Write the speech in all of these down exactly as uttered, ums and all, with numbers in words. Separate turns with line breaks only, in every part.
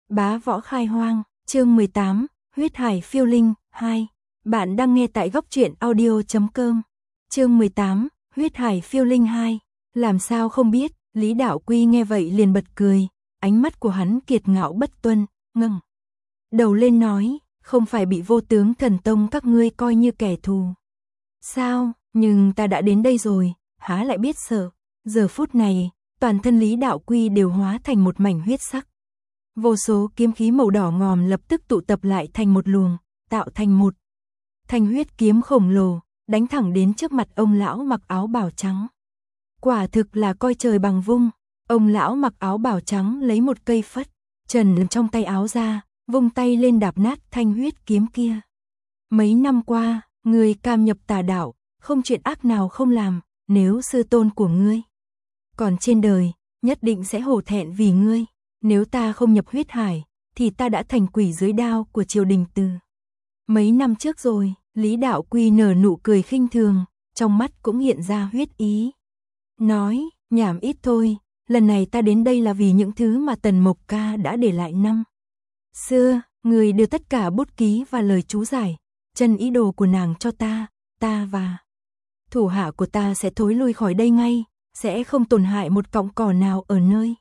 Bá võ khai hoang, chương mười tám, huyết hải phiêu linh, hai. Bạn đang nghe tại góc truyện audio chấm com. Chương mười tám, huyết hải phiêu linh hai. Làm sao không biết, Lý Đạo Quy nghe vậy liền bật cười, ánh mắt của hắn kiệt ngạo bất tuân, ngẩng đầu lên nói, không phải bị Vô Tướng Thần Tông các ngươi coi như kẻ thù. Sao, nhưng ta đã đến đây rồi, há lại biết sợ. Giờ phút này, toàn thân Lý Đạo Quy đều hóa thành một mảnh huyết sắc. Vô số kiếm khí màu đỏ ngòm lập tức tụ tập lại thành một luồng, tạo thành một thanh huyết kiếm khổng lồ, đánh thẳng đến trước mặt ông lão mặc áo bào trắng. Quả thực là coi trời bằng vung, ông lão mặc áo bào trắng lấy một cây phất trần trong tay áo ra, vung tay lên đạp nát thanh huyết kiếm kia. Mấy năm qua, ngươi cam nhập tà đạo, không chuyện ác nào không làm, nếu sư tôn của ngươi còn trên đời, nhất định sẽ hổ thẹn vì ngươi. Nếu ta không nhập huyết hải, thì ta đã thành quỷ dưới đao của triều đình từ mấy năm trước rồi. Lý Đạo Quy nở nụ cười khinh thường, trong mắt cũng hiện ra huyết ý. Nói, nhảm ít thôi, lần này ta đến đây là vì những thứ mà Tần Mộc Ca đã để lại năm xưa. Người đưa tất cả bút ký và lời chú giải, chân ý đồ của nàng cho ta, ta và thủ hạ của ta sẽ thối lui khỏi đây ngay, sẽ không tổn hại một cọng cỏ nào ở nơi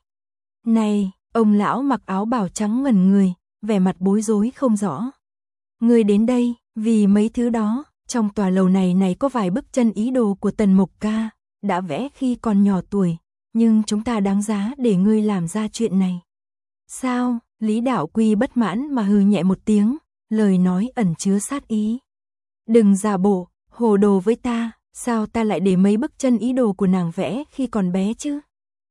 này. Ông lão mặc áo bào trắng ngẩn người, vẻ mặt bối rối không rõ. Người đến đây, vì mấy thứ đó, trong tòa lầu này này có vài bức chân ý đồ của Tần Mộc Ca, đã vẽ khi còn nhỏ tuổi, nhưng chúng ta đáng giá để ngươi làm ra chuyện này. Sao? Lý Đạo Quy bất mãn mà hừ nhẹ một tiếng, lời nói ẩn chứa sát ý. Đừng giả bộ, hồ đồ với ta, sao ta lại để mấy bức chân ý đồ của nàng vẽ khi còn bé chứ?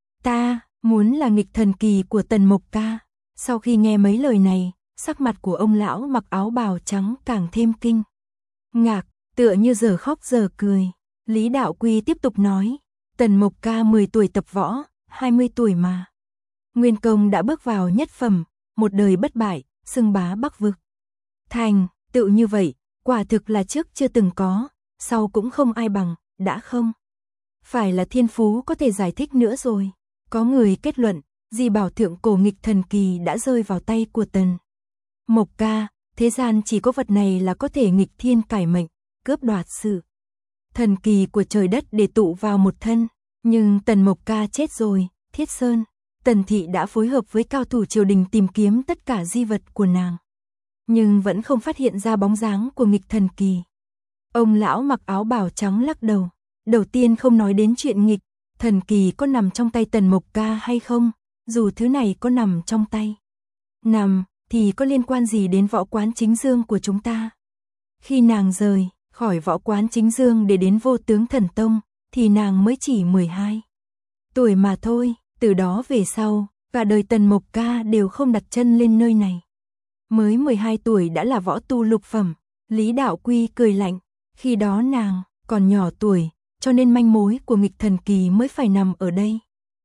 Ta muốn là nghịch thần kỳ của Tần Mộc Ca. Sau khi nghe mấy lời này, sắc mặt của ông lão mặc áo bào trắng càng thêm kinh ngạc, tựa như giờ khóc giờ cười. Lý Đạo Quy tiếp tục nói, Tần Mộc Ca mười tuổi tập võ, hai mươi tuổi mà nguyên công đã bước vào nhất phẩm, một đời bất bại, xưng bá Bắc vực. Thành tựu như vậy, quả thực là trước chưa từng có, sau cũng không ai bằng, đã không phải là thiên phú có thể giải thích nữa rồi. Có người kết luận, Di Bảo thượng cổ nghịch thần kỳ đã rơi vào tay của Tần Mộc Ca, thế gian chỉ có vật này là có thể nghịch thiên cải mệnh, cướp đoạt sự thần kỳ của trời đất để tụ vào một thân. Nhưng Tần Mộc Ca chết rồi, Thiết Sơn, Tần Thị đã phối hợp với cao thủ triều đình tìm kiếm tất cả di vật của nàng, nhưng vẫn không phát hiện ra bóng dáng của nghịch thần kỳ. Ông lão mặc áo bào trắng lắc đầu, đầu tiên không nói đến chuyện nghịch thần kỳ có nằm trong tay Tần Mộc Ca hay không, dù thứ này có nằm trong tay nằm, thì có liên quan gì đến võ quán Chính Dương của chúng ta? Khi nàng rời khỏi võ quán Chính Dương để đến Vô Tướng Thần Tông, thì nàng mới chỉ mười hai tuổi mà thôi. Từ đó về sau, cả đời Tần Mộc Ca đều không đặt chân lên nơi này. Mới mười hai tuổi đã là võ tu lục phẩm. Lý Đạo Quy cười lạnh, khi đó nàng còn nhỏ tuổi, cho nên manh mối của nghịch thần kỳ mới phải nằm ở đây.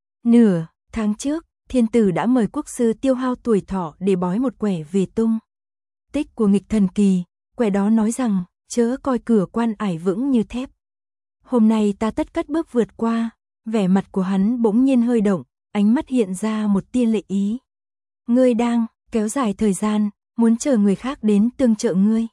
Nửa tháng trước, thiên tử đã mời quốc sư tiêu hao tuổi thọ để bói một quẻ về tung tích của nghịch thần kỳ. Quẻ đó nói rằng, chớ coi cửa quan ải vững như thép. Hôm nay ta tất cất bước vượt qua. Vẻ mặt của hắn bỗng nhiên hơi động, ánh mắt hiện ra một tia lệ ý. Ngươi đang kéo dài thời gian, muốn chờ người khác đến tương trợ ngươi.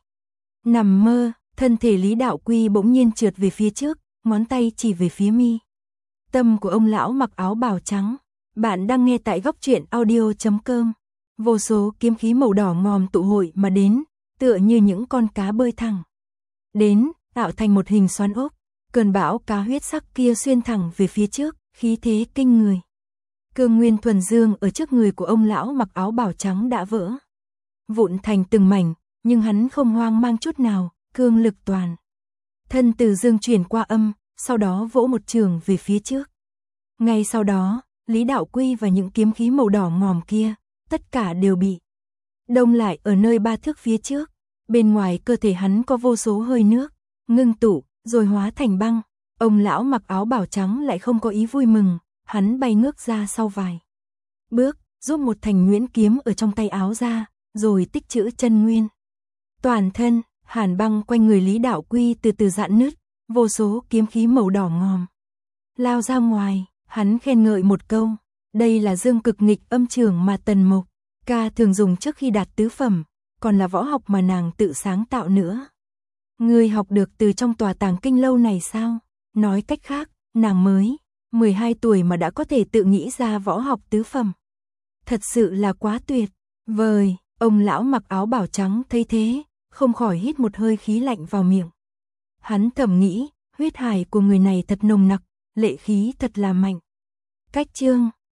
Nằm mơ, thân thể Lý Đạo Quy bỗng nhiên trượt về phía trước, ngón tay chỉ về phía mi tâm của ông lão mặc áo bào trắng. Bạn đang nghe tại góc truyện audio chấm com. Vô số kiếm khí màu đỏ ngòm tụ hội mà đến, tựa như những con cá bơi thẳng đến, tạo thành một hình xoắn ốc. Cơn bão cá huyết sắc kia xuyên thẳng về phía trước, khí thế kinh người. Cương nguyên thuần dương ở trước người của ông lão mặc áo bào trắng đã vỡ vụn thành từng mảnh, nhưng hắn không hoang mang chút nào, cương lực toàn thân từ dương chuyển qua âm, sau đó vỗ một trường về phía trước. Ngay sau đó, Lý Đạo Quy và những kiếm khí màu đỏ ngòm kia, tất cả đều bị đông lại ở nơi ba thước phía trước. Bên ngoài cơ thể hắn có vô số hơi nước ngưng tụ, rồi hóa thành băng. Ông lão mặc áo bào trắng lại không có ý vui mừng, hắn bay ngước ra sau vài bước, rút một thành nhuyễn kiếm ở trong tay áo ra, rồi tích trữ chân nguyên. Toàn thân, hàn băng quanh người Lý Đạo Quy từ từ rạn nứt, vô số kiếm khí màu đỏ ngòm lao ra ngoài. Hắn khen ngợi một câu, đây là dương cực nghịch âm trường mà Tần Mộc ca thường dùng trước khi đạt tứ phẩm, còn là võ học mà nàng tự sáng tạo nữa. Ngươi học được từ trong tòa tàng kinh lâu này sao? Nói cách khác, nàng mới mười hai tuổi mà đã có thể tự nghĩ ra võ học tứ phẩm. Thật sự là quá tuyệt vời. Ông lão mặc áo bảo trắng thấy thế, không khỏi hít một hơi khí lạnh vào miệng. Hắn thầm nghĩ, huyết hải của người này thật nồng nặc, lệ khí thật là mạnh. Cách chương